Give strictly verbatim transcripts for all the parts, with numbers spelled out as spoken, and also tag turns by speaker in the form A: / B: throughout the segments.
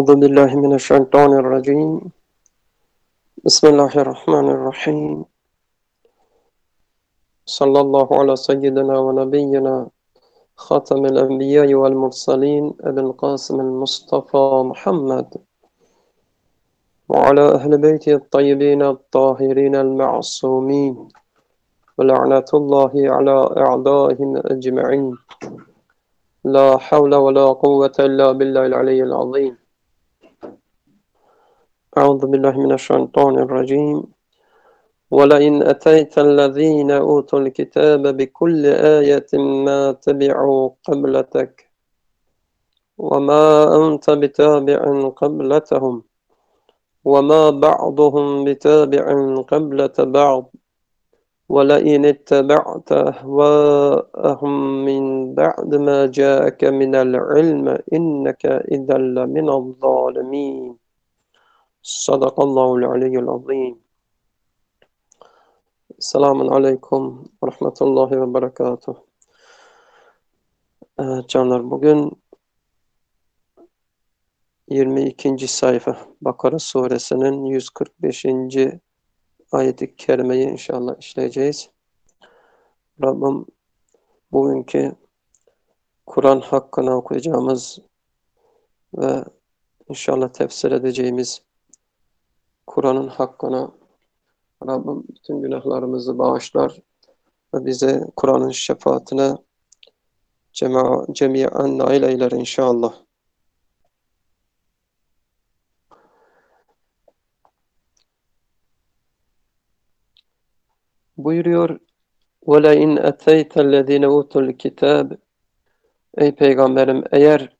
A: أعوذ بالله من الشيطان الرجيم. بسم الله الرحمن الرحيم. صلى الله على سيدنا ونبينا خاتم الأنبياء والمرسلين أبي القاسم المصطفى محمد وعلى أهل بيته الطيبين الطاهرين المعصومين ولعنة الله على أعدائهم أجمعين. لا حول ولا قوة إلا بالله العلي العظيم. أعوذ بالله من الشيطان الرجيم. ولئن أتيت الذين أوتوا الكتاب بكل آية ما تبعوا قبلتك وما أنت بتابع قبلتهم وما بعضهم بتابع قبلة بعض ولئن اتبعت أهواءهم من بعد ما جاءك من العلم إنك إذا لمن الظالمين. صدق الله العلي العظيم. Selamun Aleyküm ve Rahmetullahi ve Berekatuhu. Evet canlar, bugün yirmi ikinci sayfa Bakara suresinin yüz kırk beşinci ayet-i kerimeyi inşallah işleyeceğiz. Rabbim bugünkü Kur'an hakkında okuyacağımız ve inşallah tefsir edeceğimiz Kur'an'ın hakkına Rabbim bütün günahlarımızı bağışlar ve bize Kur'an'ın şefaatine cema, cemiyen nail eyler inşallah. Buyuruyor: وَلَاِنْ اَتَيْتَ الَّذ۪ينَ اُوتُوا الْكِتَابِ Ey Peygamberim, eğer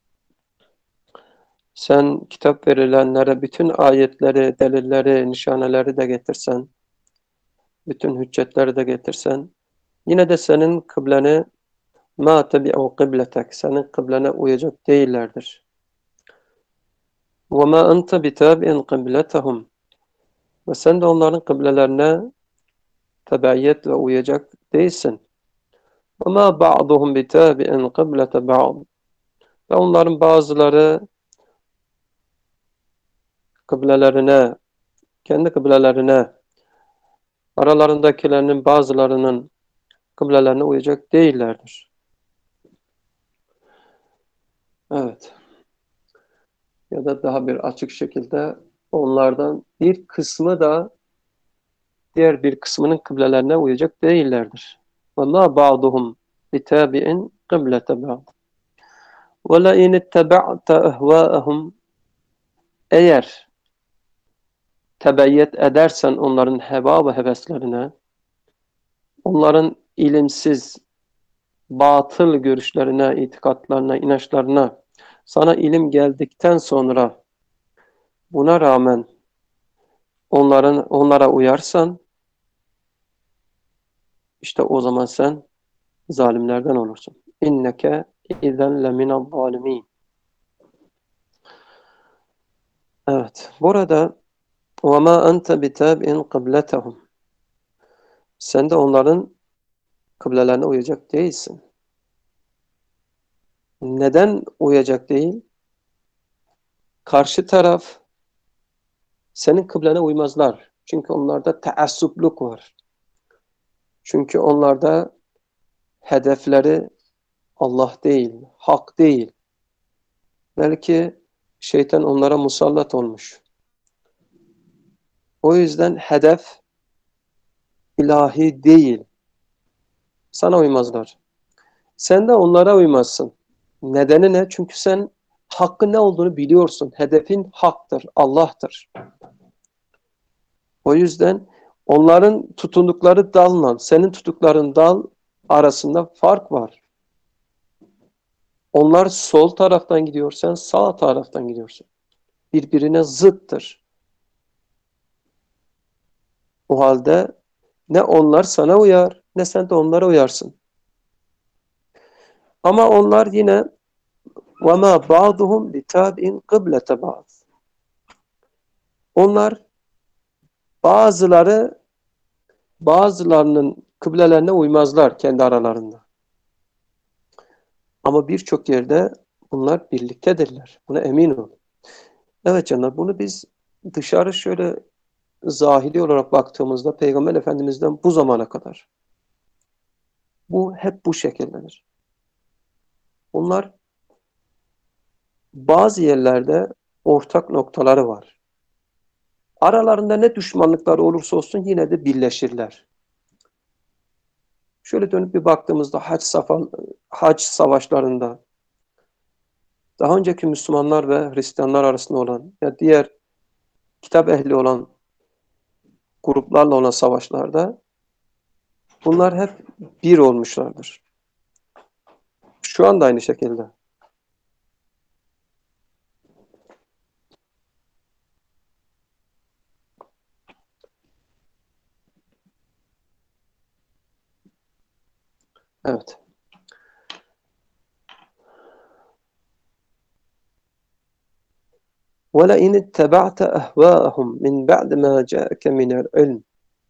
A: sen kitap verilenlere bütün ayetleri, delilleri, nişaneleri de getirsen, bütün hüccetleri de getirsen, yine de senin kıbleni مَا تَبِعُوا قِبْلَتَكَ senin kıblene uyacak değillerdir. وَمَا أَنْتَ بِتَابِعٍ قِبْلَتَهُمْ ve sen de onların kıblelerine tebaiyet ve uyacak değilsin. وَمَا بَعْضُهُمْ بِتَابِعٍ قِبْلَةَ بَعْضٍ ve onların bazıları kıblelerine, kendi kıblelerine, aralarındakilerinin bazılarının kıblelerine uyacak değillerdir. Evet. Ya da daha bir açık şekilde onlardan bir kısmı da diğer bir kısmının kıblelerine uyacak değillerdir. وَمَا بَعْضُهُمْ بِتَابِعٍ قِبْلَةَ بَعْضٍ وَلَئِنِ اتَّبَعْتَ اَهْوَاءَهُمْ eğer tebeyyet edersen onların heva ve heveslerine, onların ilimsiz, batıl görüşlerine, itikatlarına, inançlarına, sana ilim geldikten sonra buna rağmen onların onlara uyarsan, işte o zaman sen zalimlerden olursun. İnneke izen leminel zalimin. Evet, burada وَمَا أَنْتَ بِتَابِعٍ قِبْلَتَهُمْ sen de onların kıblelerine uyacak değilsin. Neden uyacak değil? Karşı taraf senin kıblene uymazlar. Çünkü onlarda teassupluk var. Çünkü onlarda hedefleri Allah değil, hak değil. Belki şeytan onlara musallat olmuş. O yüzden hedef ilahi değil. Sana uymazlar. Sen de onlara uymazsın. Nedeni ne? Çünkü sen hakkın ne olduğunu biliyorsun. Hedefin haktır, Allah'tır. O yüzden onların tutundukları dalla senin tuttukların dal arasında fark var. Onlar sol taraftan gidiyor, sen sağ taraftan gidiyorsun. Birbirine zıttır. O halde ne onlar sana uyar, ne sen de onlara uyarsın. Ama onlar yine وَمَا بَعْضُهُمْ بِتَابِعٍ قِبْلَةَ بَعْضٍ onlar bazıları bazılarının kıblelerine uymazlar kendi aralarında. Ama birçok yerde bunlar birliktedirler. Buna emin ol. Evet canlar, bunu biz dışarı şöyle zahiri olarak baktığımızda Peygamber Efendimiz'den bu zamana kadar bu hep bu şekildedir. Bunlar bazı yerlerde ortak noktaları var. Aralarında ne düşmanlıklar olursa olsun yine de birleşirler. Şöyle dönüp bir baktığımızda hac, safan, hac savaşlarında daha önceki Müslümanlar ve Hristiyanlar arasında olan ya diğer kitap ehli olan gruplarla olan savaşlarda bunlar hep bir olmuşlardır. Şu anda aynı şekilde. Evet. وَلَئِنِ اتَّبَعْتَ أَهْوَاءَهُمْ مِنْ بَعْدِ مَا جَاءَكَ مِنَ الْعِلْمِ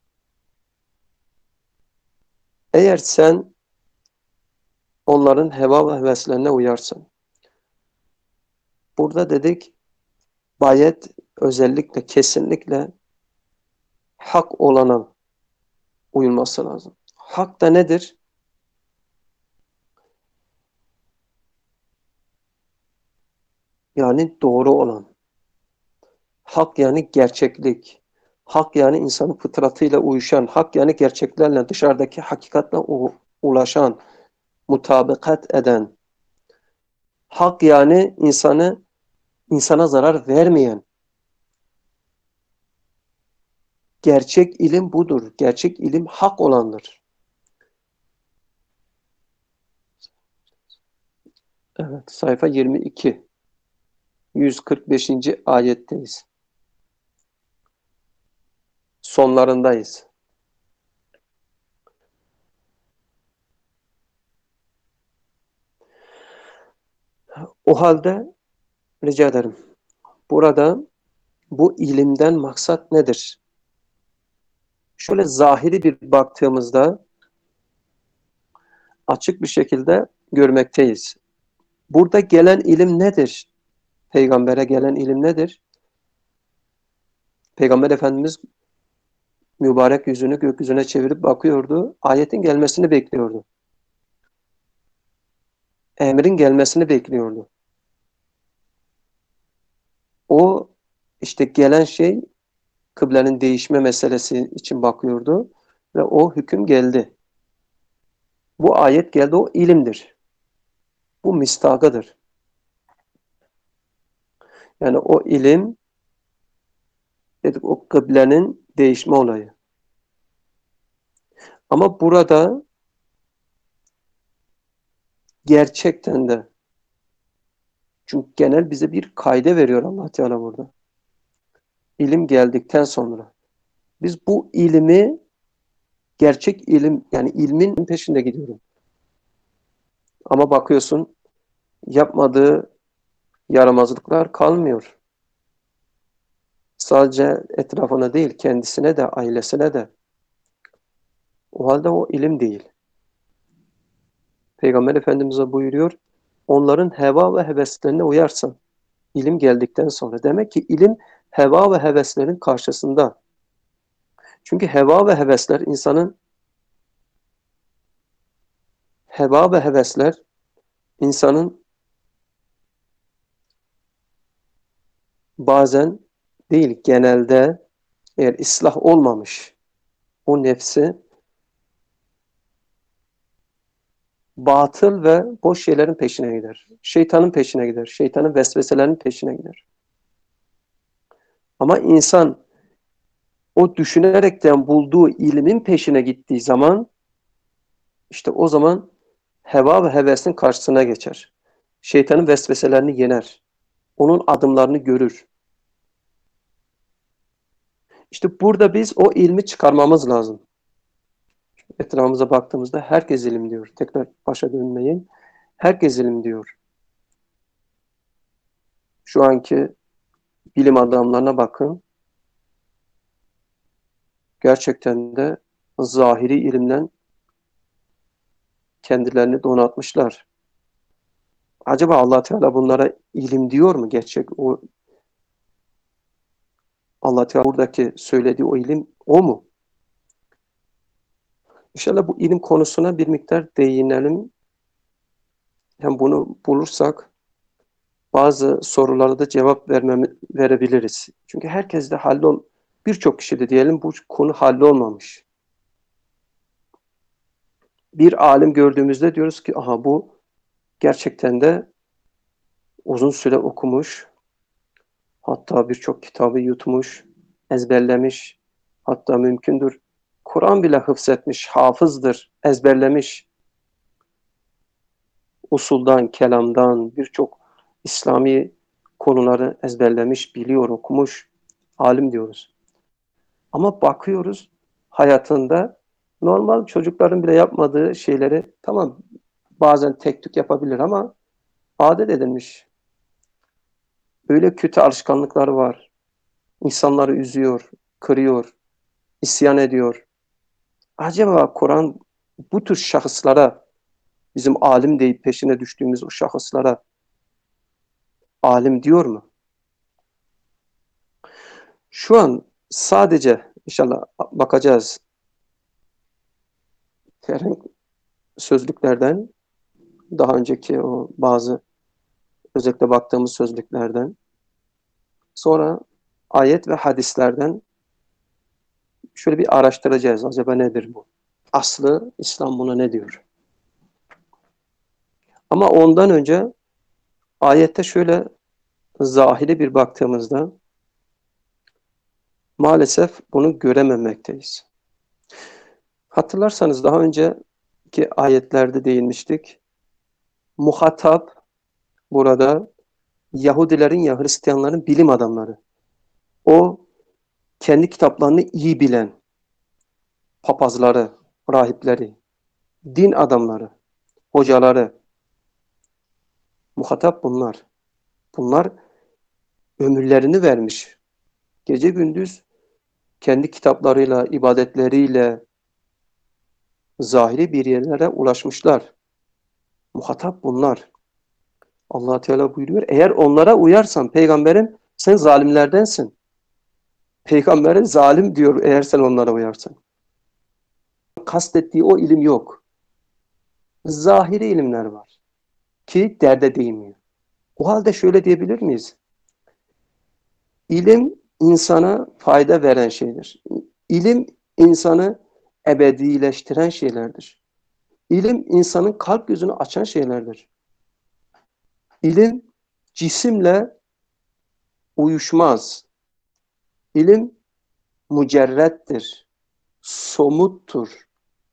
A: Eğer sen onların heva ve heveslerine uyarsan. Burada dedik bayet özellikle kesinlikle hak olana uyulması lazım. Hak da nedir? Yani doğru olan. Hak yani gerçeklik. Hak yani insanın fıtratıyla uyuşan. Hak yani gerçeklerle dışarıdaki hakikatle ulaşan, mutabakat eden. Hak yani insanı insana zarar vermeyen. Gerçek ilim budur. Gerçek ilim hak olandır. Evet, sayfa yirmi iki. yüz kırk beşinci ayetteyiz. Sonlarındayız. O halde rica ederim. Burada bu ilimden maksat nedir? Şöyle zahiri bir baktığımızda açık bir şekilde görmekteyiz. Burada gelen ilim nedir? Peygambere gelen ilim nedir? Peygamber Efendimiz mübarek yüzünü gökyüzüne çevirip bakıyordu. Ayetin gelmesini bekliyordu. Emrin gelmesini bekliyordu. O işte gelen şey kıblenin değişme meselesi için bakıyordu ve o hüküm geldi. Bu ayet geldi, o ilimdir. Bu mistagadır. Yani o ilim dedik o kıblenin değişme olayı. Ama burada gerçekten de çünkü genel bize bir kaide veriyor Allah Teala burada. İlim geldikten sonra biz bu ilimi gerçek ilim yani ilmin peşinde gidiyorum. Ama bakıyorsun yapmadığı yaramazlıklar kalmıyor. Sadece etrafına değil kendisine de ailesine de. O halde o ilim değil. Peygamber Efendimiz'e buyuruyor onların heva ve heveslerine uyarsan ilim geldikten sonra. Demek ki ilim heva ve heveslerin karşısında. Çünkü heva ve hevesler insanın heva ve hevesler insanın bazen değil genelde eğer ıslah olmamış o nefsi batıl ve boş şeylerin peşine gider. Şeytanın peşine gider. Şeytanın vesveselerinin peşine gider. Ama insan o düşünerekten bulduğu ilmin peşine gittiği zaman işte o zaman heva ve hevesin karşısına geçer. Şeytanın vesveselerini yener. Onun adımlarını görür. İşte burada biz o ilmi çıkarmamız lazım. Etrafımıza baktığımızda herkes ilim diyor. Tekrar başa dönmeyin. Herkes ilim diyor. Şu anki bilim adamlarına bakın. Gerçekten de zahiri ilimden kendilerini donatmışlar. Acaba Allah Teala bunlara ilim diyor mu? Gerçek o Allah Teala buradaki söylediği o ilim o mu? İnşallah bu ilim konusuna bir miktar değinelim. Hem bunu bulursak bazı sorulara da cevap vermemi, verebiliriz. Çünkü herkes de hallol, birçok kişi de diyelim bu konu hallolmamış. Bir alim gördüğümüzde diyoruz ki aha bu gerçekten de uzun süre okumuş, hatta birçok kitabı yutmuş, ezberlemiş, hatta mümkündür Kur'an bile hıfzetmiş, hafızdır, ezberlemiş, usuldan, kelamdan birçok İslami konuları ezberlemiş, biliyor, okumuş, alim diyoruz. Ama bakıyoruz hayatında normal çocukların bile yapmadığı şeyleri tamam bazen tek tük yapabilir ama adet edilmiş. Öyle kötü alışkanlıkları var. İnsanları üzüyor, kırıyor, isyan ediyor. Acaba Kur'an bu tür şahıslara, bizim alim deyip peşine düştüğümüz o şahıslara alim diyor mu? Şu an sadece inşallah bakacağız herhangi sözlüklerden, daha önceki o bazı özellikle baktığımız sözlüklerden, sonra ayet ve hadislerden şöyle bir araştıracağız. Acaba nedir bu? Aslı İslam buna ne diyor? Ama ondan önce ayette şöyle zahiri bir baktığımızda maalesef bunu görememekteyiz. Hatırlarsanız daha önceki ayetlerde değinmiştik. Muhatap burada Yahudilerin ya Hristiyanların bilim adamları. O kendi kitaplarını iyi bilen papazları, rahipleri, din adamları, hocaları, muhatap bunlar. Bunlar ömürlerini vermiş. Gece gündüz kendi kitaplarıyla, ibadetleriyle zahiri bir yerlere ulaşmışlar. Muhatap bunlar. Allah Teala buyuruyor. Eğer onlara uyarsan peygamberim sen zalimlerdensin. Peygamberin zalim diyor eğer sen onlara uyarsan. Kastettiği o ilim yok. Zahiri ilimler var ki derde değmiyor. O halde şöyle diyebilir miyiz? İlim insana fayda veren şeydir. İlim insanı ebedileştiren şeylerdir. İlim insanın kalp gözünü açan şeylerdir. İlim cisimle uyuşmaz. İlim mücerrettir, somuttur.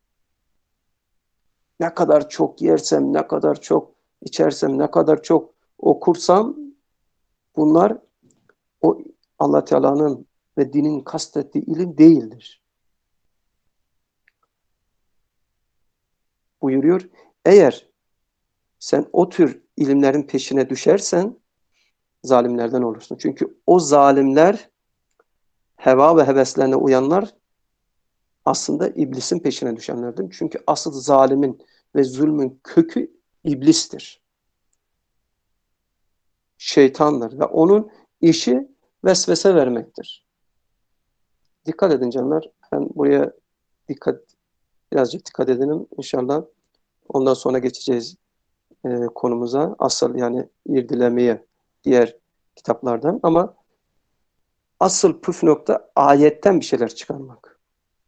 A: Ne kadar çok yersem, ne kadar çok içersem, ne kadar çok okursam bunlar o Allah Teala'nın ve dinin kastettiği ilim değildir. Buyuruyor. Eğer sen o tür ilimlerin peşine düşersen zalimlerden olursun. Çünkü o zalimler, heva ve heveslerine uyanlar aslında iblisin peşine düşenlerdir. Çünkü asıl zalimin ve zulmün kökü iblistir. Şeytandır ve onun işi vesvese vermektir. Dikkat edin canlar. Ben buraya dikkat birazcık dikkat edelim inşallah. Ondan sonra geçeceğiz e, konumuza. Asıl yani irdilemeye diğer kitaplardan ama asıl püf nokta ayetten bir şeyler çıkarmak.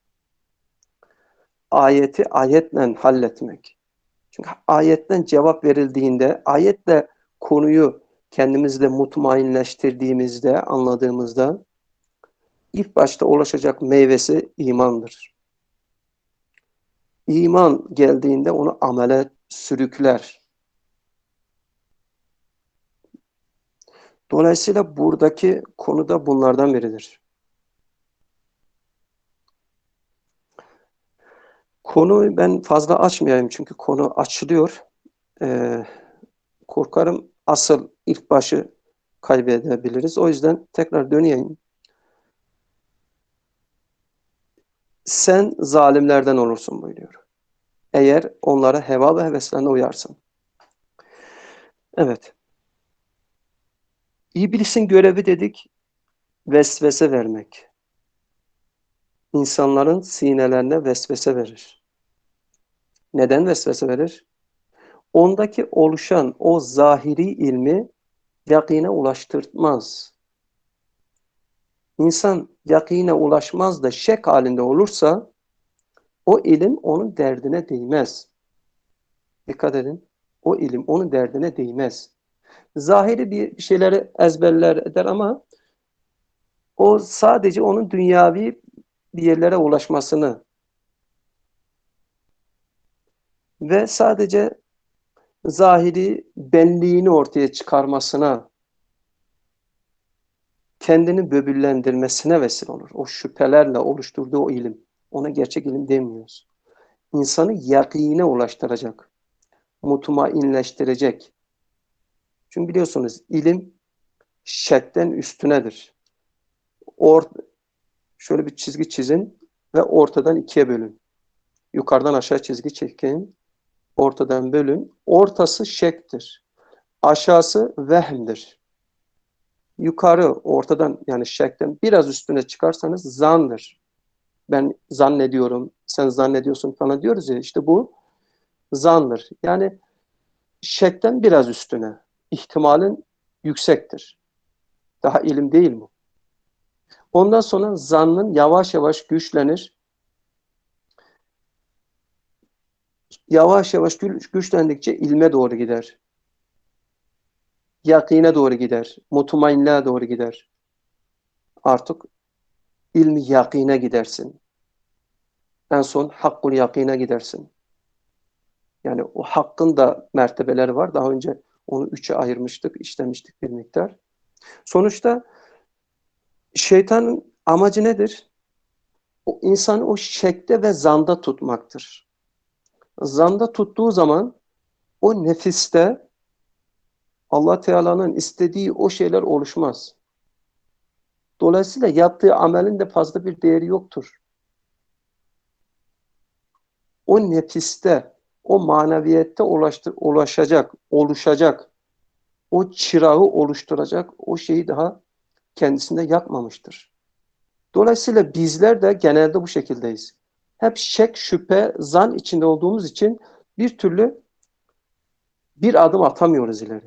A: Ayeti ayetle halletmek. Çünkü ayetten cevap verildiğinde, ayetle konuyu kendimizde mutmainleştirdiğimizde, anladığımızda ilk başta ulaşacak meyvesi imandır. İman geldiğinde onu amele sürükler. Dolayısıyla buradaki konu da bunlardan biridir. Konuyu ben fazla açmayayım çünkü konu açılıyor. Ee, korkarım asıl ilk başı kaybedebiliriz. O yüzden tekrar döneyim. Sen zalimlerden olursun buyuruyor. Eğer onlara heva ve heveslerine uyarsın. Evet. İblisin görevi dedik. vesvese vermek. İnsanların sinelerine vesvese verir. Neden vesvese verir? Ondaki oluşan o zahiri ilmi yakine ulaştırmaz. İnsan yakine ulaşmaz da şek halinde olursa o ilim onun derdine değmez. Dikkat edin. O ilim onun derdine değmez. Zahiri bir şeyleri ezberler eder ama o sadece onun dünyavi bir yerlere ulaşmasını ve sadece zahiri benliğini ortaya çıkarmasına, kendini böbürlendirmesine vesile olur. O şüphelerle oluşturduğu o ilim. Ona gerçek ilim demiyoruz. İnsanı yakine ulaştıracak, mutmainleştirecek. Çünkü biliyorsunuz ilim şekten üstünedir. Or şöyle bir çizgi çizin ve ortadan ikiye bölün. Yukarıdan aşağı çizgi çekin, ortadan bölün. Ortası şektir. Aşağısı vehmdir. Yukarı ortadan yani şekten biraz üstüne çıkarsanız zandır. Ben zannediyorum, sen zannediyorsun falan diyoruz ya, işte bu zandır. Yani şekten biraz üstüne. İhtimalin yüksektir. Daha ilim değil bu. Ondan sonra zannın yavaş yavaş güçlenir. Yavaş yavaş güçlendikçe ilme doğru gider. Yakine doğru gider. Mutmainliğe doğru gider. Artık ilmi yakine gidersin. En son hakkul yakine gidersin. Yani o hakkın da mertebeleri var. Daha önce onu üçe ayırmıştık, işlemiştik bir miktar. Sonuçta şeytanın amacı nedir? O insanı o şekte ve zanda tutmaktır. Zanda tuttuğu zaman o nefiste Allah Teala'nın istediği o şeyler oluşmaz. Dolayısıyla yaptığı amelin de fazla bir değeri yoktur. O nefiste, o maneviyette ulaştır, ulaşacak, oluşacak, o çırağı oluşturacak o şeyi daha kendisinde yapmamıştır. Dolayısıyla bizler de genelde bu şekildeyiz. Hep şek, şüphe, zan içinde olduğumuz için bir türlü bir adım atamıyoruz ileri.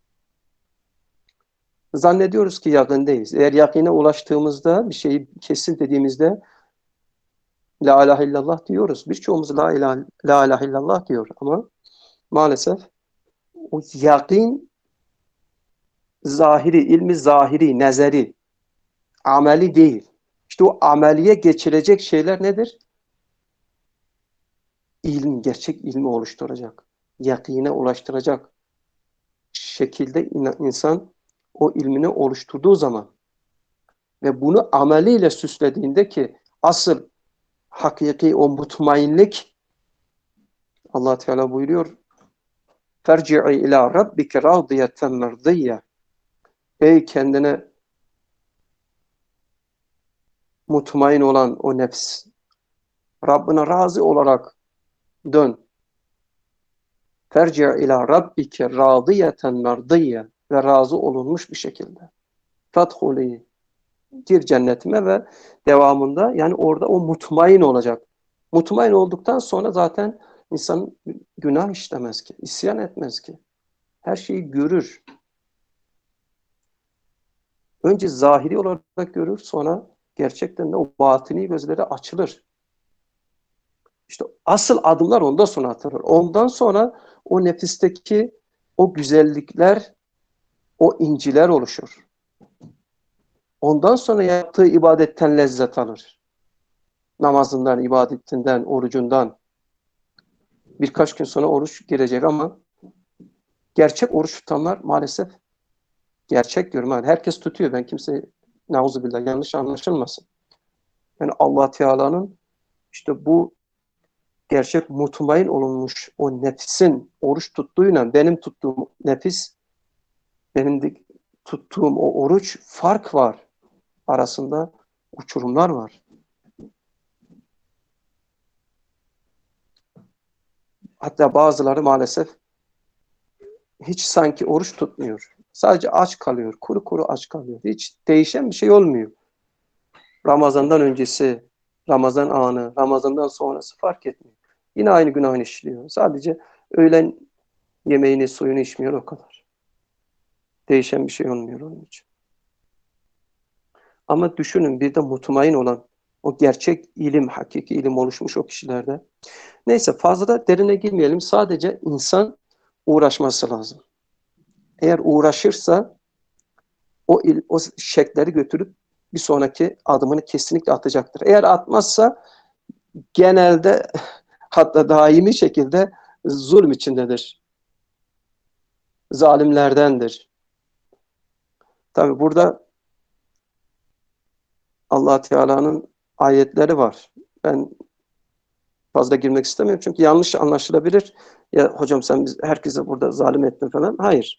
A: Zannediyoruz ki yakındayız. Eğer yakine ulaştığımızda, bir şeyi kesin dediğimizde la ilahe illallah diyoruz. Birçoğumuz la ilahe, la ilahe illallah diyor ama maalesef o yakin zahiri, ilmi zahiri, nezeri, ameli değil. İşte o ameliye geçirecek şeyler nedir? İlm, gerçek ilmi oluşturacak. Yakine ulaştıracak şekilde insan o ilmini oluşturduğu zaman ve bunu ameliyle süslediğinde ki asıl hakiki o mutmainlik Allah Teala buyuruyor ferci'i ila rabbike radiyeten merdiyye ey kendine mutmain olan o nefs Rabbine razı olarak dön. Ferci'i ila rabbike radiyeten merdiyye ve razı olunmuş bir şekilde. Fadhuli gir cennetime ve devamında yani orada o mutmain olacak. Mutmain olduktan sonra zaten insan günah işlemez ki, isyan etmez ki. Her şeyi görür. Önce zahiri olarak görür, sonra gerçekten de o batini gözleri açılır. İşte asıl adımlar ondan sonra atılır. Ondan sonra o nefisteki o güzellikler, o inciler oluşur. Ondan sonra yaptığı ibadetten lezzet alır. Namazından, ibadetinden, orucundan. Birkaç gün sonra oruç girecek ama gerçek oruç tutanlar maalesef gerçek diyorum. Yani herkes tutuyor. Ben kimse nauzubillah yanlış anlaşılmasın. Yani Allah Teala'nın işte bu gerçek mutmain olunmuş o nefsin oruç tuttuğuyla benim tuttuğum nefis, benim de tuttuğum o oruç fark var. Arasında uçurumlar var. Hatta bazıları maalesef hiç sanki oruç tutmuyor. Sadece aç kalıyor. Kuru kuru aç kalıyor. Hiç değişen bir şey olmuyor. Ramazandan öncesi, Ramazan anı, Ramazandan sonrası fark etmiyor. Yine aynı günahını işliyor. Sadece öğlen yemeğini, suyunu içmiyor, o kadar. Değişen bir şey olmuyor onun için. Ama düşünün, bir de mutmain olan, o gerçek ilim, hakiki ilim oluşmuş o kişilerde. Neyse, fazla da derine girmeyelim. Sadece insan uğraşması lazım. Eğer uğraşırsa o, il, o şekleri götürüp bir sonraki adımını kesinlikle atacaktır. Eğer atmazsa genelde, hatta daimi şekilde zulm içindedir. Zalimlerdendir. Tabi burada Allah Teala'nın ayetleri var. Ben fazla girmek istemiyorum çünkü yanlış anlaşılabilir. Ya hocam sen biz herkese burada zalim ettin falan. Hayır.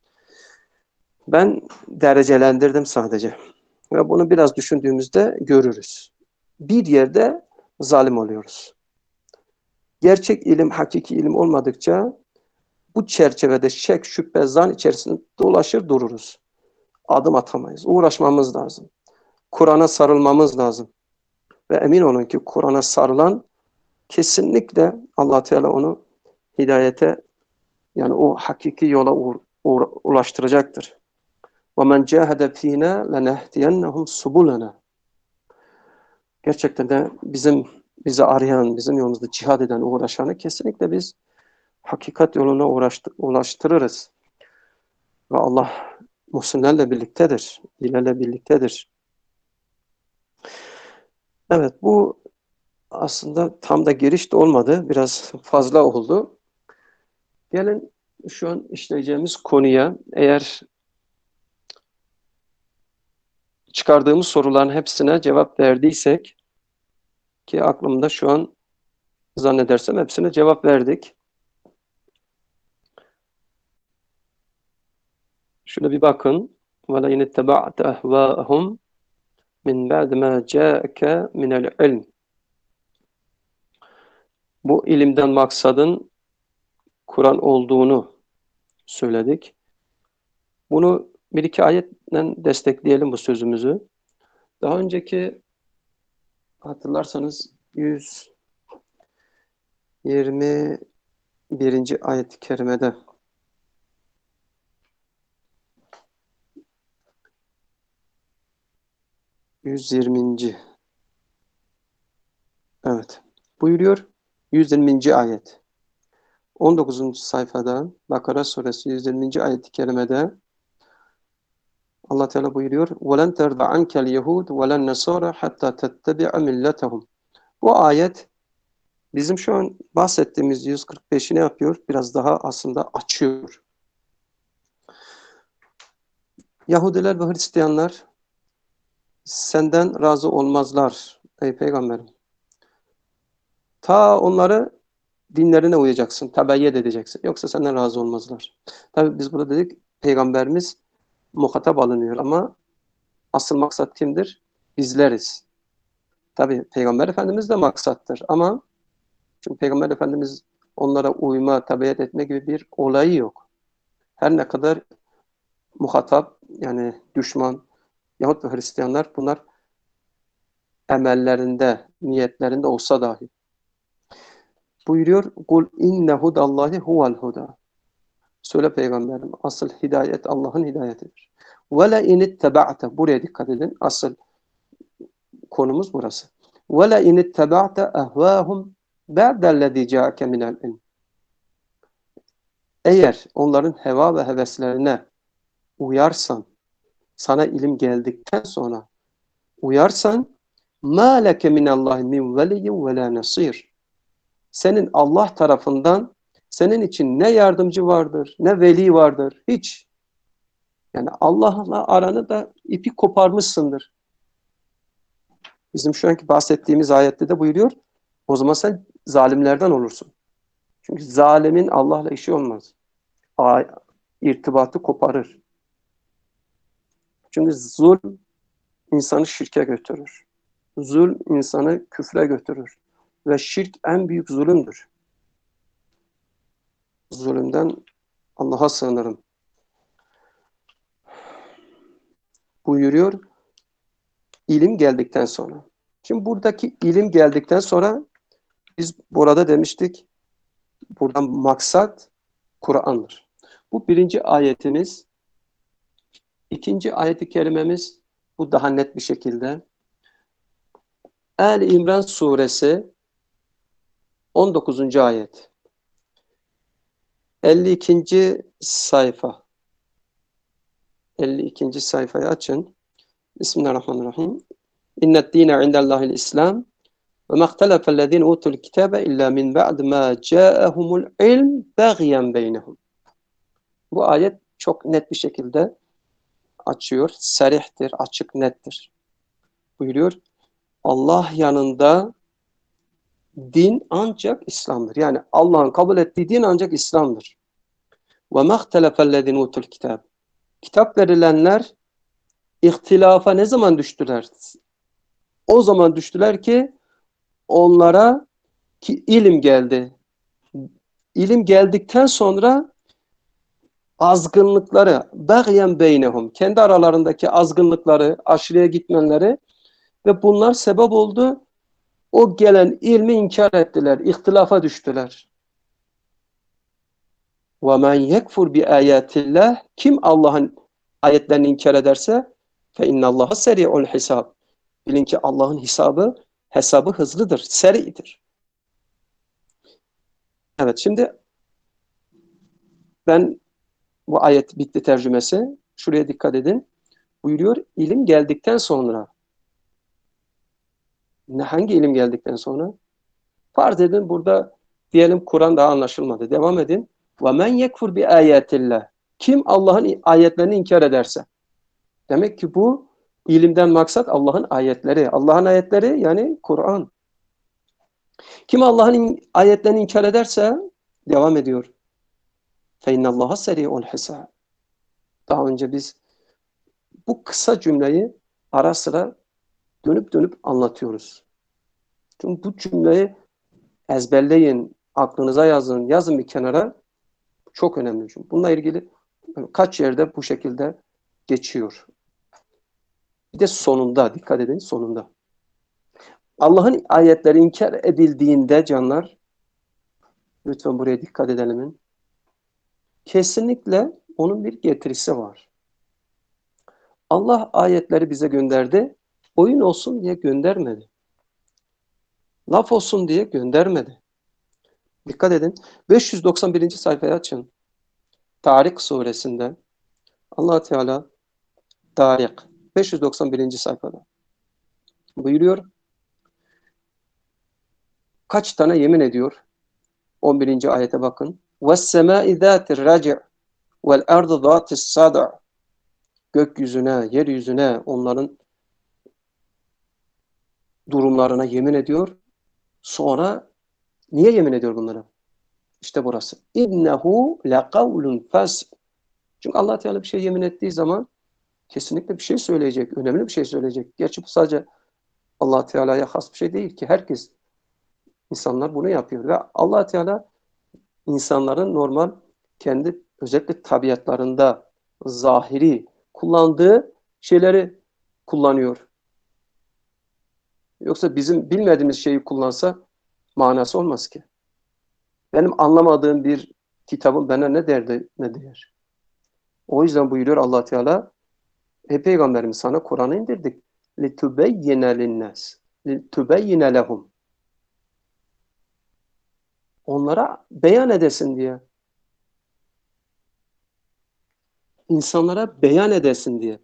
A: Ben derecelendirdim sadece. Ve bunu biraz düşündüğümüzde görürüz. Bir yerde zalim oluyoruz. Gerçek ilim, hakiki ilim olmadıkça bu çerçevede şek, şüphe, zan içerisinde dolaşır dururuz. Adım atamayız. Uğraşmamız lazım. Kur'an'a sarılmamız lazım. Ve emin olun ki Kur'an'a sarılan kesinlikle Allah Teala onu hidayete, yani o hakiki yola uğur, uğur, ulaştıracaktır. وَمَنْ جَاهَدَ ف۪ينَا لَنَهْدِيَنَّهُمْ سُبُلَنَا. Gerçekten de bizim bizi arayan, bizim yolumuzda cihad eden, uğraşanı kesinlikle biz hakikat yoluna ulaştırırız. Ve Allah muhsinlerle birliktedir, ilerle birliktedir. Evet, bu aslında tam da giriş de olmadı, biraz fazla oldu. Gelin şu an işleyeceğimiz konuya, eğer çıkardığımız soruların hepsine cevap verdiysek, ki aklımda şu an zannedersem hepsine cevap verdik. Şöyle bir bakın. وَلَيْنِ اتَّبَعْتَ اَهْوَاءَهُمْ مِنْ بَعْدِ مَا جَاءَكَ مِنَ الْعِلْمِ. Bu ilimden maksadın Kur'an olduğunu söyledik. Bunu bir iki ayetle destekleyelim bu sözümüzü. Daha önceki, hatırlarsanız yüz yirmi birinci ayet-i kerimede yüz yirminci. Evet. Buyuruyor. yüz yirminci ayet. on dokuzuncu sayfada Bakara suresi yüz yirminci ayet-i kerimede Allah Teala buyuruyor. وَلَنْ تَرْضَ عَنْكَ الْيَهُودُ وَلَنْ نَصَارَ حَتَّى تَتَّبِعَ مِلَّتَهُمْ. Bu ayet bizim şu an bahsettiğimiz yüz kırk beşi ne yapıyor? Biraz daha aslında açıyor. Yahudiler ve Hristiyanlar senden razı olmazlar ey peygamberim. Ta onları dinlerine uyacaksın, tebeyyet edeceksin. Yoksa senden razı olmazlar. Tabi biz burada dedik peygamberimiz muhatap alınıyor ama asıl maksat kimdir? Bizleriz. Tabi Peygamber Efendimiz de maksattır ama çünkü Peygamber Efendimiz onlara uyma, tabiat etme gibi bir olayı yok. Her ne kadar muhatap, yani düşman yahut da Hristiyanlar bunlar emellerinde, niyetlerinde olsa dahi. Buyuruyor, kul inne hudallahi huvel huda. Söyle peygamberim, asıl hidayet Allah'ın hidayetidir. Ve la in ittaba'te, buraya dikkat edin, asıl konumuz burası. Ve la in ittaba'te ahvahum ba'dellezî câke minel ilm. Eğer onların heva ve heveslerine uyarsan, sana ilim geldikten sonra uyarsan, مَا لَكَ مِنَ اللّٰهِ مِنْ وَلِيٍّ وَلَا نَصِيرٍ. Senin Allah tarafından senin için ne yardımcı vardır, ne veli vardır, hiç. Yani Allah'la aranı da ipi koparmışsındır. Bizim şu anki bahsettiğimiz ayette de buyuruyor, o zaman sen zalimlerden olursun. Çünkü zalimin Allah'la işi olmaz. İrtibatı koparır. Çünkü zulm insanı şirke götürür. Zulm insanı küfre götürür. Ve şirk en büyük zulümdür. Zulümden Allah'a sığınırım. buyuruyor ilim geldikten sonra. Şimdi buradaki ilim geldikten sonra biz burada demiştik buradan maksat Kur'an'dır. Bu birinci ayetimiz. İkinci ayet-i kerimemiz bu daha net bir şekilde. El-İmran suresi on dokuzuncu ayet. elli ikinci sayfa. elli ikinci sayfayı açın. Bismillahirrahmanirrahim. İnned dîne indellâhil İslam ve mahtelefellezîne utul kitâbe illâ min ba'd mâ câehumul ilm bagyen beynehum. Bu ayet çok net bir şekilde açıyor. Serihtir, açık, nettir. Buyuruyor. Allah yanında din ancak İslam'dır. Yani Allah'ın kabul ettiği din ancak İslam'dır. Ve mahtelefellezîne utul kitâbe. Kitap verilenler ihtilafa ne zaman düştüler? O zaman düştüler ki onlara ki ilim geldi. İlim geldikten sonra azgınlıkları, bagyen beynehum, kendi aralarındaki azgınlıkları, aşırıya gitmeleri ve bunlar sebep oldu. O gelen ilmi inkar ettiler, ihtilafa düştüler. وَمَنْ يَكْفُرْ بِآيَاتِ اللّٰهِ Kim Allah'ın ayetlerini inkar ederse فَاِنَّ اللّٰهَ سَرِيعُ الْحِسَابِ Bilin ki Allah'ın hesabı, hesabı hızlıdır, seridir. Evet, şimdi ben bu ayet bitti tercümesi. Şuraya dikkat edin. Buyuruyor, ilim geldikten sonra. Ne, hangi ilim geldikten sonra? Farz edin burada diyelim Kur'an daha anlaşılmadı. Devam edin. وَمَنْ يَكْفُرْ بِآيَاتِ اللّٰهِ Kim Allah'ın ayetlerini inkar ederse. Demek ki bu ilimden maksat Allah'ın ayetleri. Allah'ın ayetleri yani Kur'an. Kim Allah'ın ayetlerini inkar ederse devam ediyor. فَاِنَّ اللّٰهَ سَرِيعُ الْحِسَابِ Daha önce biz bu kısa cümleyi ara sıra dönüp dönüp anlatıyoruz. Çünkü bu cümleyi ezberleyin, aklınıza yazın, yazın bir kenara. Çok önemli çünkü. Bununla ilgili kaç yerde bu şekilde geçiyor. Bir de sonunda, dikkat edin sonunda. Allah'ın ayetleri inkar edildiğinde canlar, lütfen buraya dikkat edelim. Kesinlikle onun bir getirisi var. Allah ayetleri bize gönderdi, oyun olsun diye göndermedi. Laf olsun diye göndermedi. Dikkat edin. beş yüz doksan birinci sayfayı açın. Tarik suresinde Allah Teala Tarik beş yüz doksan birinci sayfada buyuruyor. Kaç tane yemin ediyor? on birinci ayete bakın. وَالسَّمَاءِ ذَاتِ الرَّجِعِ وَالْاَرْضِ ذَاتِ الصَّدَعِ Gökyüzüne, yeryüzüne, onların durumlarına yemin ediyor. Sonra niye yemin ediyor bunlara? İşte burası. İnnehu lekavlun fas. Çünkü Allah Teala bir şey yemin ettiği zaman kesinlikle bir şey söyleyecek, önemli bir şey söyleyecek. Gerçi bu sadece Allah Teala'ya has bir şey değil ki. Herkes, insanlar bunu yapıyor ve Allah Teala insanların normal kendi özellikle tabiatlarında zahiri kullandığı şeyleri kullanıyor. Yoksa bizim bilmediğimiz şeyi kullansa manası olmaz ki. Benim anlamadığım bir kitabın bana ne derdi, ne der. O yüzden buyuruyor Allah Teala, ey Peygamberimiz sana Kur'an'ı indirdik. لِتُبَيِّنَ لِلنَّاسِ لِتُبَيِّنَ لَهُمْ Onlara beyan edesin diye. İnsanlara beyan edesin diye.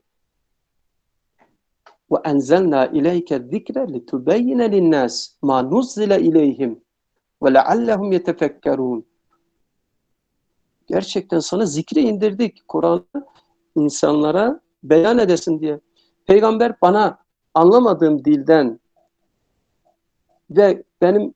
A: وَاَنْزَلْنَا اِلَيْكَ الذِّكْرَ لِتُبَيِّنَ لِلنَّاسِ مَا نُزِّلَ اِلَيْهِمْ وَلَعَلَّهُمْ يَتَفَكَّرُونَ Gerçekten sana zikri indirdik. Kur'an'ı insanlara beyan edesin diye. Peygamber bana anlamadığım dilden ve benim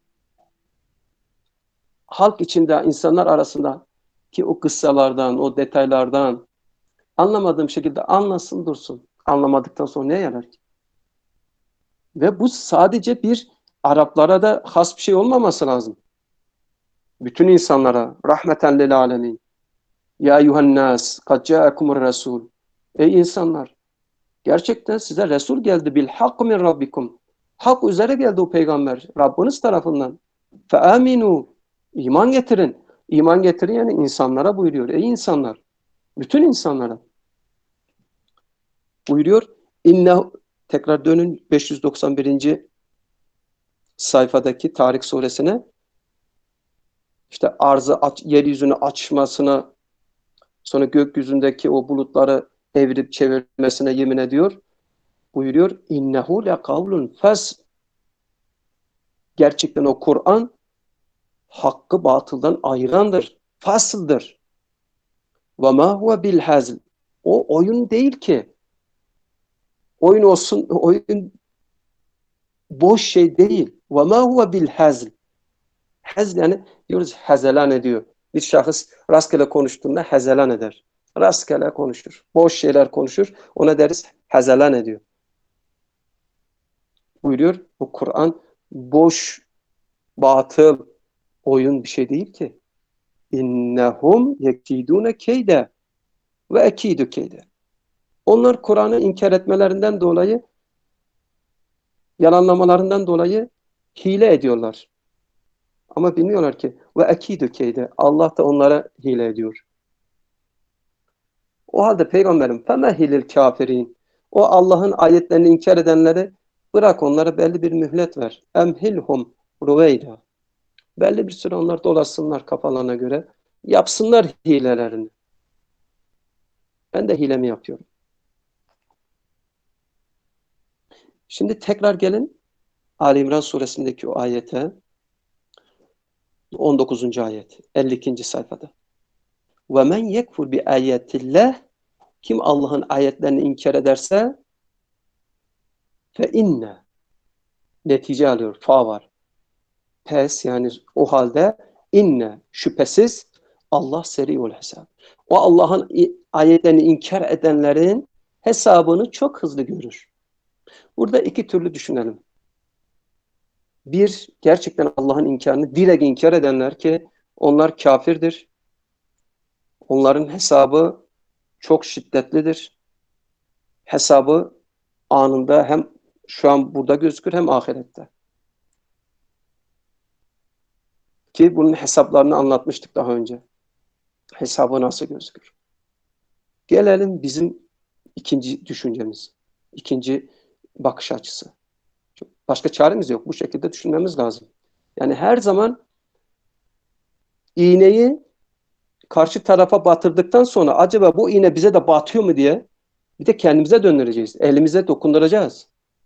A: halk içinde, insanlar arasında ki o kıssalardan, o detaylardan anlamadığım şekilde anlasın dursun. Anlamadıktan sonra ne yarar ki? Ve bu sadece bir Araplara da has bir şey olmaması lazım. Bütün insanlara rahmeten lil alemin. Ya eyyuhen nas kad ca'akumur rasul. Ey insanlar, Gerçekten size Resul geldi. Bil hak min rabbikum. Hak üzere geldi o peygamber. Rabbiniz tarafından. Fe aminu. İman getirin. İman getirin yani insanlara buyuruyor. Ey insanlar. Bütün insanlara. Buyuruyor. İnne, tekrar dönün beş yüz doksan birinci sayfadaki Tarık suresine. İşte arzı aç, yeryüzünü açmasına, sonra gökyüzündeki o bulutları evirip çevirmesine yemin ediyor. Buyuruyor. İnnehu le kavlun fes. Gerçekten o Kur'an hakkı batıldan ayırandır. Fasıldır. Ve ma huve bil hazl. O oyun değil ki. Oyun olsun, oyun boş şey değil. Ve ma huve bil hazl. Hazl yani diyoruz hezelan ediyor. Bir şahıs rastgele konuştuğunda hezelan eder. Rastgele konuşur. Boş şeyler konuşur. Ona deriz hezelan ediyor. Buyuruyor. Bu Kur'an boş, batıl, oyun bir şey değil ki. İnnehum yekidune keyde ve ekidu keyde. Onlar Kur'an'ı inkar etmelerinden dolayı, yalanlamalarından dolayı hile ediyorlar. Ama bilmiyorlar ki ve ekidu keyde. Allah da onlara hile ediyor. O halde peygamberim femehilil kafirin. O Allah'ın ayetlerini inkar edenleri bırak, onlara belli bir mühlet ver. Emhilhum ruveyda. Belli bir süre onlar dolaşsınlar kafalarına göre. Yapsınlar hilelerini. Ben de hilemi yapıyorum. Şimdi tekrar gelin Ali İmran suresindeki o ayete. on dokuzuncu ayet. elli ikinci sayfada. Ve men yekfur bi ayetillah. Kim Allah'ın ayetlerini inkar ederse fe inne. Netice alıyor. Fa var. Pes yani o halde inne şüphesiz Allah seri'ul hesap. O Allah'ın ayetlerini inkar edenlerin hesabını çok hızlı görür. Burada iki türlü düşünelim. Bir, gerçekten Allah'ın inkarını direkt inkar edenler ki onlar kafirdir. Onların hesabı çok şiddetlidir. Hesabı anında hem şu an burada gözükür hem ahirette. Ki bunun hesaplarını anlatmıştık daha önce. Hesabı nasıl gözükür? Gelelim bizim ikinci düşüncemiz. İkinci bakış açısı. Başka çaremiz yok. Bu şekilde düşünmemiz lazım. Yani her zaman iğneyi karşı tarafa batırdıktan sonra acaba bu iğne bize de batıyor mu diye bir de kendimize döndüreceğiz. Elimize dokunduracağız.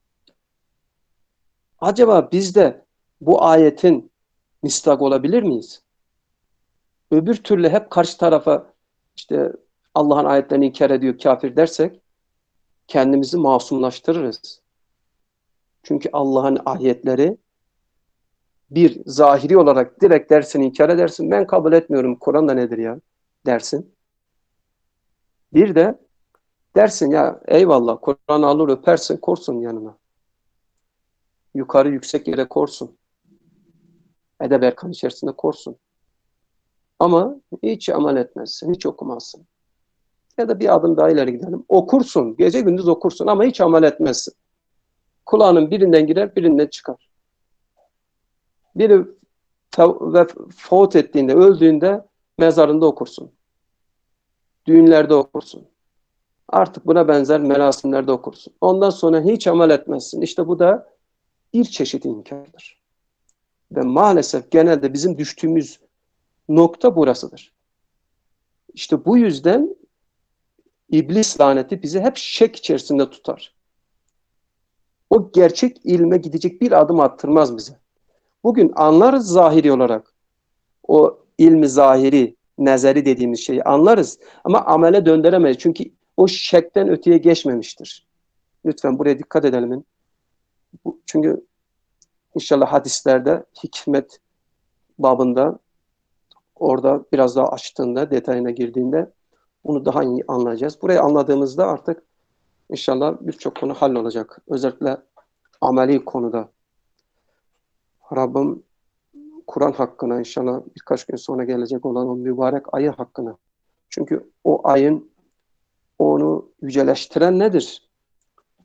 A: Acaba biz de bu ayetin mistak olabilir miyiz? Öbür türlü hep karşı tarafa işte Allah'ın ayetlerini inkar ediyor, kafir dersek kendimizi masumlaştırırız. Çünkü Allah'ın ayetleri bir, zahiri olarak direkt dersin, inkar edersin. Ben kabul etmiyorum. Kur'an da nedir ya dersin. Bir de dersin ya eyvallah, Kur'an'ı alır öpersin, korsun yanına. Yukarı yüksek yere korsun. Edeb erkan içerisinde korsun. Ama hiç amel etmezsin, hiç okumazsın. Ya da bir adım daha ileri gidelim. Okursun, gece gündüz okursun ama hiç amel etmezsin. Kulağının birinden girer, birinden çıkar. Biri ve fevt ettiğinde, öldüğünde mezarında okursun. Düğünlerde okursun. Artık buna benzer merasimlerde okursun. Ondan sonra hiç amel etmezsin. İşte bu da bir çeşit inkardır. Ve maalesef genelde bizim düştüğümüz nokta burasıdır. İşte bu yüzden İblis laneti bizi hep şek içerisinde tutar. O gerçek ilme gidecek bir adım attırmaz bize. Bugün anlarız zahiri olarak. O ilmi zahiri, nezeri dediğimiz şeyi anlarız. Ama amele döndüremeyiz. Çünkü o şekten öteye geçmemiştir. Lütfen buraya dikkat edelim. Çünkü inşallah hadislerde hikmet babında orada biraz daha açtığında, detayına girdiğinde bunu daha iyi anlayacağız. Burayı anladığımızda artık inşallah birçok konu hallolacak. Özellikle ameli konuda. Rabbim Kur'an hakkına inşallah birkaç gün sonra gelecek olan o mübarek ayı hakkına. Çünkü o ayın onu yüceleştiren nedir?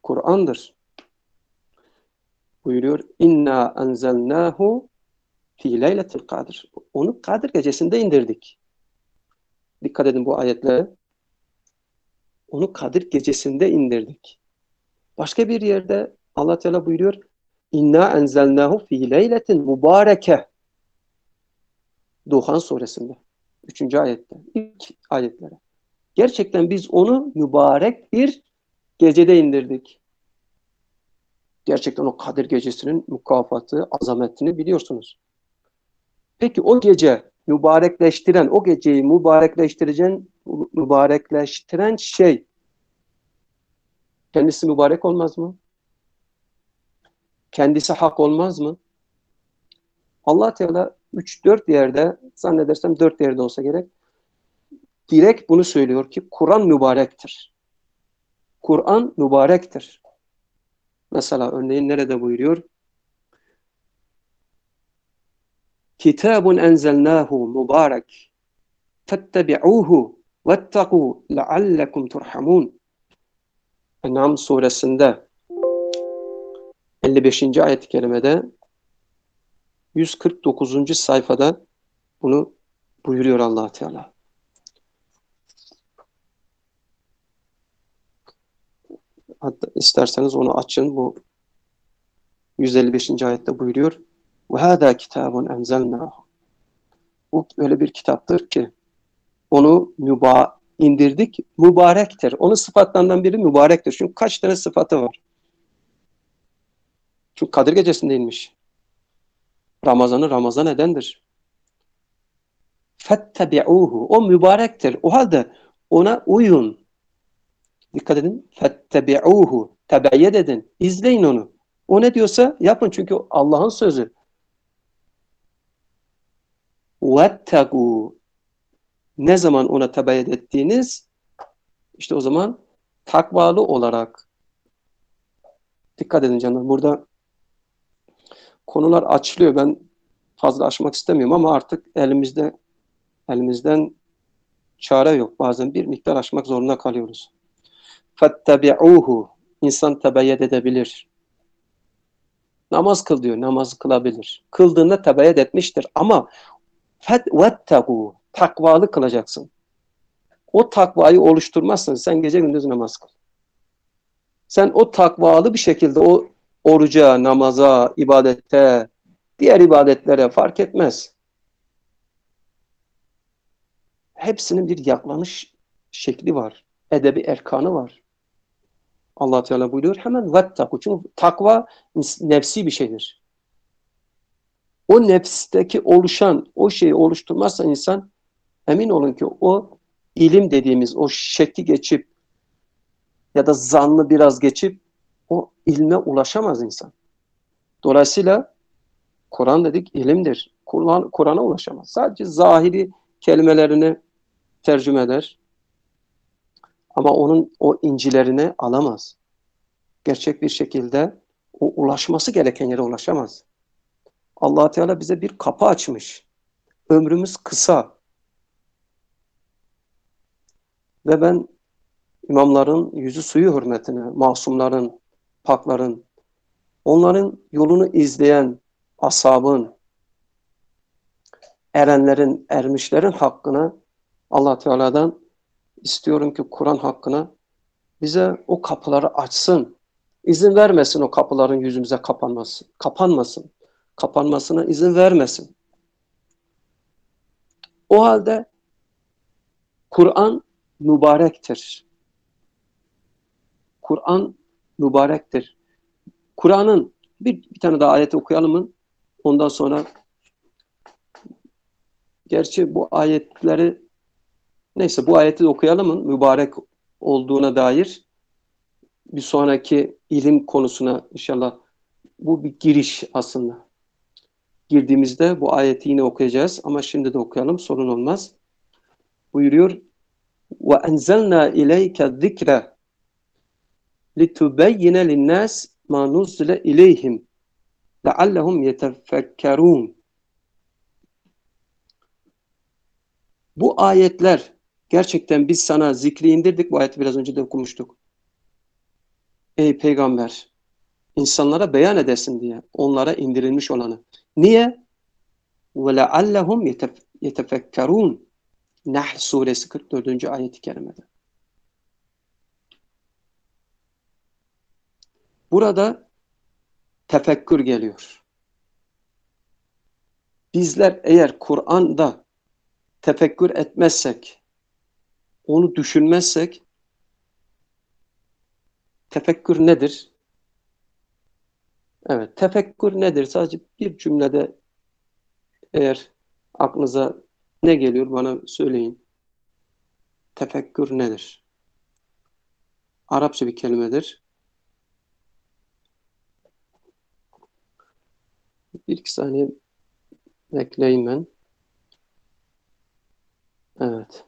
A: Kur'an'dır. Buyuruyor İnna enzelnahu fi leyletil kadr. Onu Kadir gecesinde indirdik. Dikkat edin bu ayetlere. Onu Kadir gecesinde indirdik. Başka bir yerde Allah Teala buyuruyor İnna enzelnahu fi leyletin mübareke. Duhan suresinde. Üçüncü ayette. İlk ayetlere. Gerçekten biz onu mübarek bir gecede indirdik. Gerçekten o Kadir gecesinin mükafatı, azametini biliyorsunuz. Peki o gece mübarekleştiren, o geceyi mübarekleştiren, mübarekleştiren şey kendisi mübarek olmaz mı? Kendisi hak olmaz mı? Allah Teala üç dört yerde, zannedersem dört yerde olsa gerek, direkt bunu söylüyor ki Kur'an mübarektir. Kur'an mübarektir. Mesela örneğin nerede buyuruyor? Kitabun enzelnahu mübarek fettebi'uhu vettegû leallekum turhamun. En'am suresinde elli beşinci ayet-i kerimede yüz kırk dokuzuncu sayfada bunu buyuruyor Allah Teala. Hatta isterseniz onu açın. Bu yüz elli beşinci ayette buyuruyor. Ve hâdâ kitâbun enzelnâhu. Bu öyle bir kitaptır ki onu müba indirdik, mübarektir. Onun sıfatlarından biri mübarektir. Çünkü kaç tane sıfatı var? Çünkü Kadir Gecesi'nde inmiş. Ramazan'ı Ramazan edendir. Fettebi'uhu. O mübarektir. O halde ona uyun. Dikkat edin. Fettebi'uhu. Tebeyyed edin. İzleyin onu. O ne diyorsa yapın. Çünkü Allah'ın sözü. Vettegû. Ne zaman ona tebeyyed ettiğiniz, işte o zaman takvalı olarak. Dikkat edin canım. Burada konular açılıyor. Ben fazla açmak istemiyorum ama artık elimizde elimizden çare yok. Bazen bir miktar açmak zorunda kalıyoruz. Fettebi'uhu. İnsan tebeyyed edebilir. Namaz kıl diyor. Namaz kılabilir. Kıldığında tebeyyed etmiştir. Ama vettegû. Takvalı kılacaksın. O takvayı oluşturmazsan sen gece gündüz namaz kıl. Sen o takvalı bir şekilde o oruca, namaza, ibadete, diğer ibadetlere fark etmez. Hepsinin bir yaklanış şekli var. Edebi erkanı var. Allah Teala buyuruyor hemen vettaku. Çünkü takva nefsi bir şeydir. O nefsteki oluşan, o şeyi oluşturmazsa insan emin olun ki o ilim dediğimiz o şekli geçip ya da zannı biraz geçip o ilme ulaşamaz insan. Dolayısıyla Kur'an dedik ilimdir. Kur'an Kur'an'a ulaşamaz. Sadece zahiri kelimelerini tercüme eder. Ama onun o incilerini alamaz. Gerçek bir şekilde o ulaşması gereken yere ulaşamaz. Allah Teala bize bir kapı açmış. Ömrümüz kısa. Ve ben imamların yüzü suyu hürmetine, masumların, pakların, onların yolunu izleyen ashabın, erenlerin, ermişlerin hakkına Allah Teala'dan istiyorum ki Kur'an hakkına bize o kapıları açsın. İzin vermesin o kapıların yüzümüze kapanması. Kapanmasın. Kapanmasına izin vermesin. O halde Kur'an mübarektir. Kur'an mübarektir. Kur'an'ın bir, bir tane daha ayeti okuyalım mı? Ondan sonra gerçi bu ayetleri neyse bu ayeti de okuyalım mı? Mübarek olduğuna dair bir sonraki ilim konusuna inşallah bu bir giriş aslında. Girdiğimizde bu ayeti yine okuyacağız ama şimdi de okuyalım sorun olmaz. Buyuruyor ve enzelna ileyke zikre litubeyyine linnas ma nuzile ileyhim leallehum yetefekkerun. Bu ayetler gerçekten biz sana zikri indirdik. Bu ayeti biraz önce de okumuştuk. ey peygamber insanlara beyan edesin diye onlara indirilmiş olanı. Niye? وَلَعَلَّهُمْ يَتَفَكَّرُونَ Nahl suresi kırk dördüncü ayet-i kerimede. Burada tefekkür geliyor. Bizler eğer Kur'an'da tefekkür etmezsek, onu düşünmezsek, tefekkür nedir? Evet, tefekkür nedir? Sadece bir cümlede eğer aklınıza ne geliyor bana söyleyin. Tefekkür nedir? Arapça bir kelimedir. Bir iki saniye bekleyeyim ben. Evet.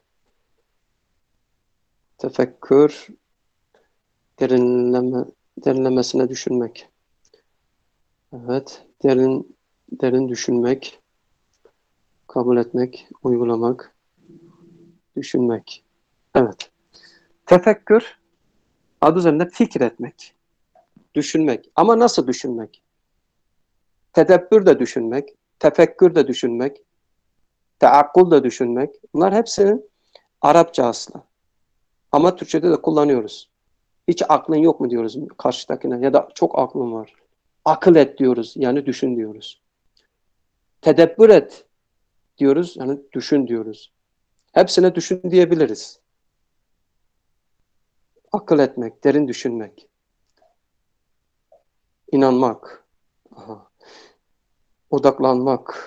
A: Tefekkür, derinleme, derinlemesine düşünmek. Evet. Derin, derin düşünmek, kabul etmek, uygulamak, düşünmek. Evet. Tefekkür, adı üzerinde fikretmek, düşünmek. Ama nasıl düşünmek? Tedebbür de düşünmek, tefekkür de düşünmek, teakkul da düşünmek. Bunlar hepsinin Arapça aslı. Ama Türkçe'de de kullanıyoruz. Hiç aklın yok mu diyoruz karşıdakine ya da çok aklın var. Akıl et diyoruz yani düşün diyoruz. Tedebbür et diyoruz yani düşün diyoruz. Hepsine düşün diyebiliriz. Akıl etmek, derin düşünmek, inanmak, aha, odaklanmak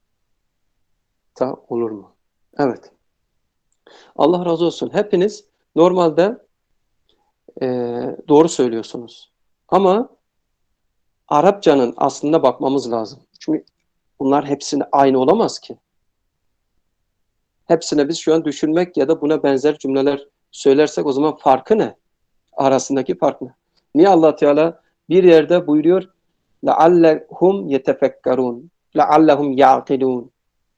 A: da olur mu? Evet. Allah razı olsun. Hepiniz normalde e, doğru söylüyorsunuz. Ama Arapçanın aslında bakmamız lazım. Çünkü bunlar hepsini aynı olamaz ki. Hepsine biz şu an düşünmek ya da buna benzer cümleler söylersek o zaman farkı ne? Arasındaki fark ne? Niye Allah Teala bir yerde buyuruyor لَعَلَّهُمْ يَتَفَكَّرُونَ لَعَلَّهُمْ يَعْقِلُونَ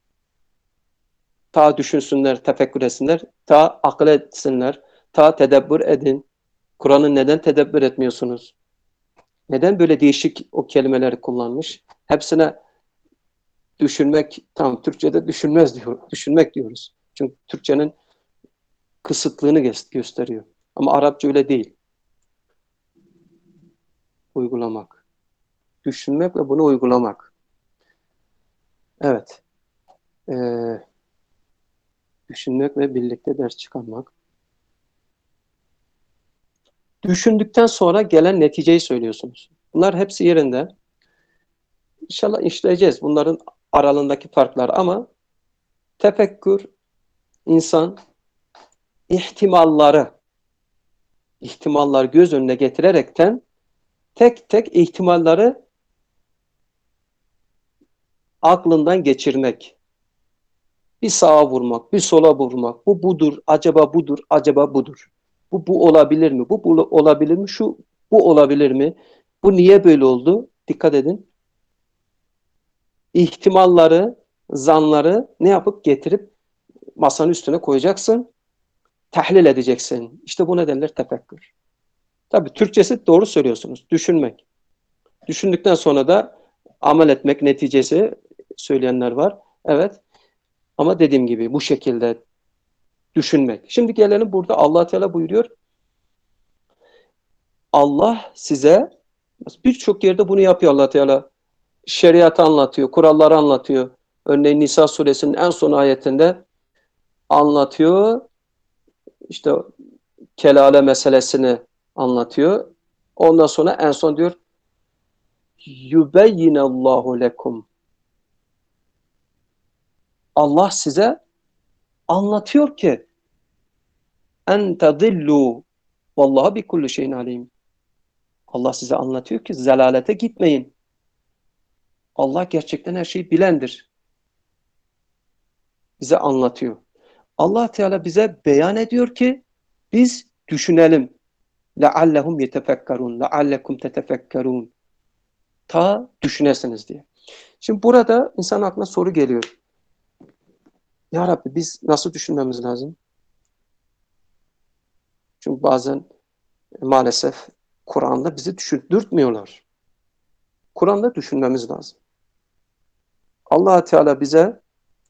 A: Ta düşünsünler, tefekkür etsinler, ta akıl etsinler, ta tedebbür edin. Kur'an'ı neden tedebbür etmiyorsunuz? Neden böyle değişik o kelimeleri kullanmış? Hepsine düşünmek, tam Türkçe'de düşünmez diyor, düşünmek diyoruz. Çünkü Türkçenin kısıtlığını gösteriyor. Ama Arapça öyle değil. Uygulamak. Düşünmek ve bunu uygulamak. Evet. Ee, düşünmek ve birlikte ders çıkarmak. Düşündükten sonra gelen neticeyi söylüyorsunuz. Bunlar hepsi yerinde. İnşallah işleyeceğiz bunların aralarındaki farklar ama tefekkür insan ihtimalları ihtimallar göz önüne getirerekten tek tek ihtimalleri aklından geçirmek. Bir sağa vurmak, bir sola vurmak. Bu budur, acaba budur, acaba budur. Bu bu olabilir mi? Bu, bu olabilir mi? Şu bu olabilir mi? Bu niye böyle oldu? Dikkat edin. İhtimalları, zanları ne yapıp getirip masanın üstüne koyacaksın, tahlil edeceksin. İşte bu ne derler? Tefekkür. Tabii Türkçesi doğru söylüyorsunuz. Düşünmek. Düşündükten sonra da amel etmek neticesi söyleyenler var. Evet. Ama dediğim gibi bu şekilde düşünmek. Şimdi gelelim burada Allah Teala buyuruyor. Allah size birçok yerde bunu yapıyor Allah Teala. Şeriatı anlatıyor, kuralları anlatıyor. Örneğin Nisa suresinin en son ayetinde anlatıyor. İşte kelale meselesini anlatıyor. Ondan sonra en son diyor yubeyyinallahu lekum. Allah size anlatıyor ki en tadillu vallahi bi kulli şeyin alim. Allah size anlatıyor ki zelalete gitmeyin. Allah gerçekten her şeyi bilendir. Bize anlatıyor. Allah Teala bize beyan ediyor ki biz düşünelim. لَعَلَّهُمْ يَتَفَكَّرُونَ لَعَلَّكُمْ تَتَفَكَّرُونَ Ta düşünesiniz diye. Şimdi burada insan aklına soru geliyor. Ya Rabbi biz nasıl düşünmemiz lazım? Çünkü bazen maalesef Kur'an'da bizi düşündürtmüyorlar. Kur'an'da düşünmemiz lazım. Allah Teala bize,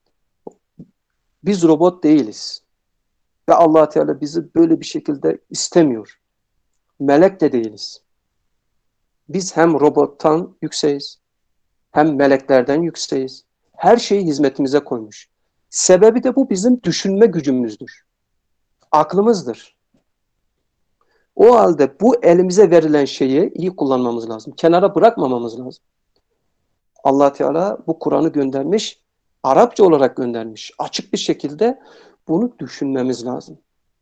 A: biz robot değiliz. Ve Allah Teala bizi böyle bir şekilde istemiyor. Melek de değiliz. Biz hem robottan yükseğiz, hem meleklerden yükseğiz. Her şeyi hizmetimize koymuş. Sebebi de bu bizim düşünme gücümüzdür. Aklımızdır. O halde bu elimize verilen şeyi iyi kullanmamız lazım. Kenara bırakmamamız lazım. Allah Teala bu Kur'an'ı göndermiş, Arapça olarak göndermiş. Açık bir şekilde bunu düşünmemiz lazım.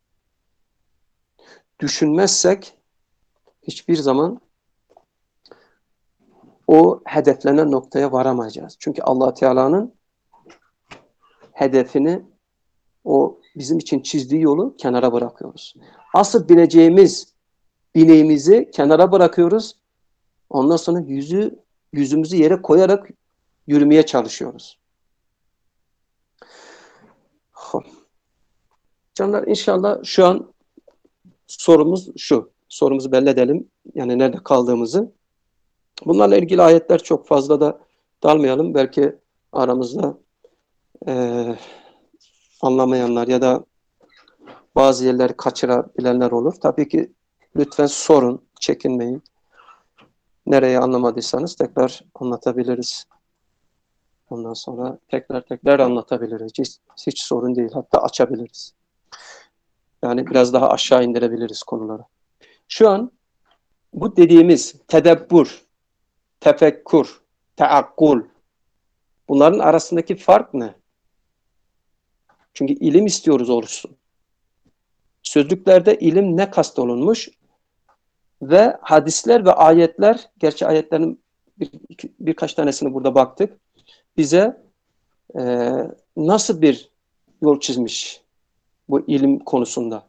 A: Düşünmezsek hiçbir zaman o hedeflenen noktaya varamayacağız. Çünkü Allah Teala'nın hedefini, o bizim için çizdiği yolu kenara bırakıyoruz. Asıl bineceğimiz bineğimizi kenara bırakıyoruz. Ondan sonra yüzü yüzümüzü yere koyarak yürümeye çalışıyoruz. Canlar, inşallah şu an sorumuz şu. Sorumuzu belli edelim. Yani nerede kaldığımızı. Bunlarla ilgili ayetler çok fazla da dalmayalım. Belki aramızda e, anlamayanlar ya da bazı yerleri kaçırabilenler olur. Tabii ki lütfen sorun, çekinmeyin. Nereyi anlamadıysanız tekrar anlatabiliriz. Ondan sonra tekrar tekrar anlatabiliriz. Hiç, hiç sorun değil. Hatta açabiliriz. Yani biraz daha aşağı indirebiliriz konuları. Şu an bu dediğimiz tedebbür, tefekkur, teakkul, bunların arasındaki fark ne? Çünkü ilim istiyoruz olsun. Sözlüklerde ilim ne kastolunmuş? Ve hadisler ve ayetler, gerçi ayetlerin bir, iki, birkaç tanesini burada baktık, bize e, nasıl bir yol çizmiş bu ilim konusunda.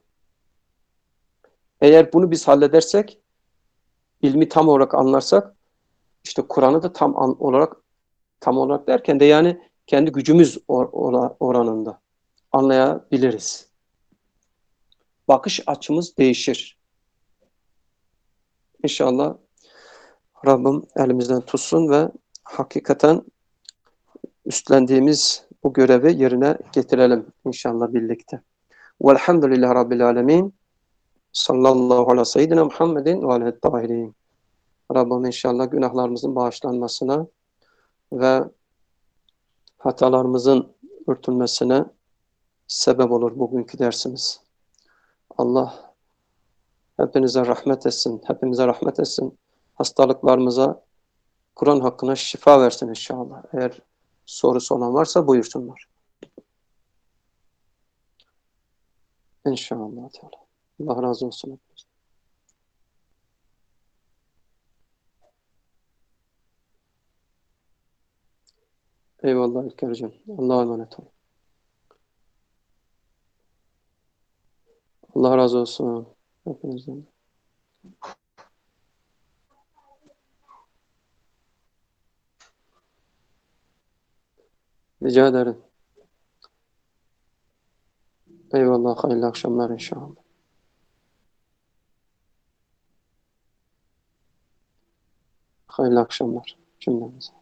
A: Eğer bunu biz halledersek, ilmi tam olarak anlarsak, işte Kur'an'ı da tam an, olarak, tam olarak derken de yani kendi gücümüz or, or, oranında anlayabiliriz. Bakış açımız değişir. İnşallah Rabbim elimizden tutsun ve hakikaten üstlendiğimiz bu görevi yerine getirelim inşallah birlikte. Velhamdülillahi Rabbil Alemin. Sallallahu ala seyyidina Muhammedin ve aleyhi tahirin. Rabbim inşallah günahlarımızın bağışlanmasına ve hatalarımızın örtülmesine sebep olur bugünkü dersimiz. Allah hepinize rahmet etsin, hepimize rahmet etsin. Hastalıklarımıza, Kur'an hakkına şifa versin inşallah. Eğer sorusu olan varsa buyursunlar. İnşallah Teala. Allah razı olsun. Eyvallah İlker'cim. Allah'a emanet ol. Allah razı olsun. Hepinizden. Rica ederim. Eyvallah. Hayırlı akşamlar inşallah. Hayırlı akşamlar cümlemize.